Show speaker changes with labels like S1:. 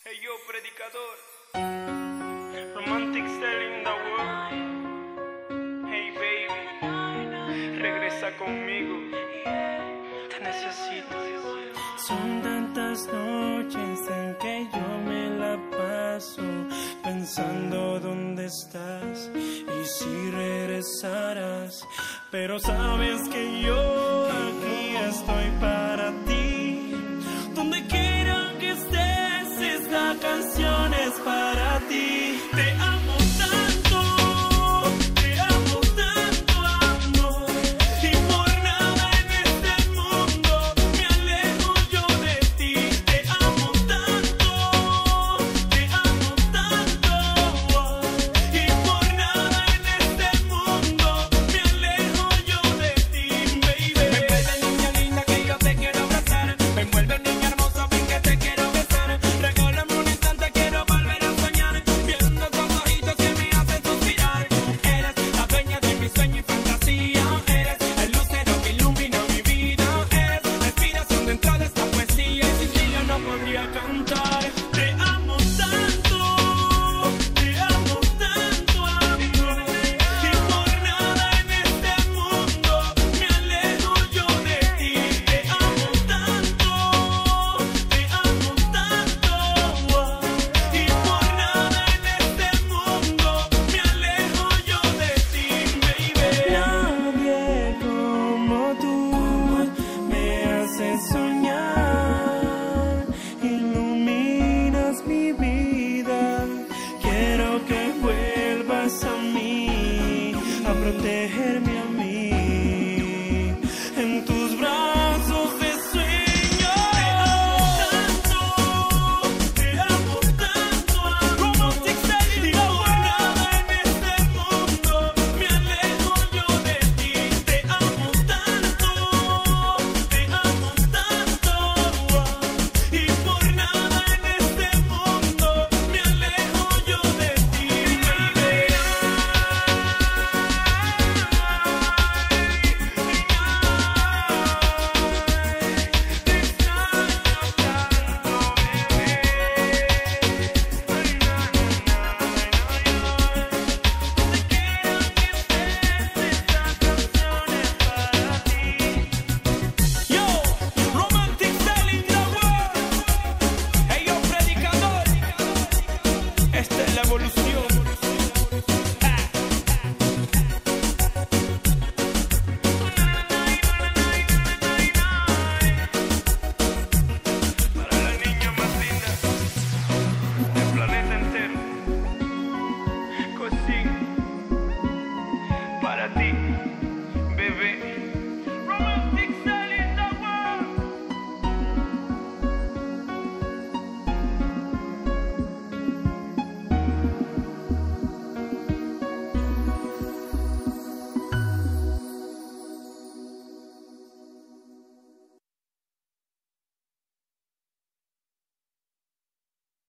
S1: Hey yo, predicador. Romantic style in the world. Hey baby, regresa conmigo. Te necesito.
S2: Son tantas noches en que yo me la paso pensando dónde estás y si regresarás. Pero sabes que yo aquí estoy para ti. Donde quiera que estés, esta canción es para ti. Te amo tanto, te amo tanto, amor. Y por nada en este mundo me alejo yo de ti. Te amo tanto, te amo tanto. Y por nada en este mundo me alejo yo de ti, baby. Me envuelve, niña linda, que yo te quiero abrazar. Me envuelve, niña hermosa, ven que te quiero besar. Regálame un instante, quiero volver a soñar. Viendo tus ojitos que me hacen suspirar. Eres la dueña de mi sueño y fantasía. Eres el lucero que ilumina mi vida. Eres la inspiración dentro de esta poesía. Y sin ti yo no podría cantar.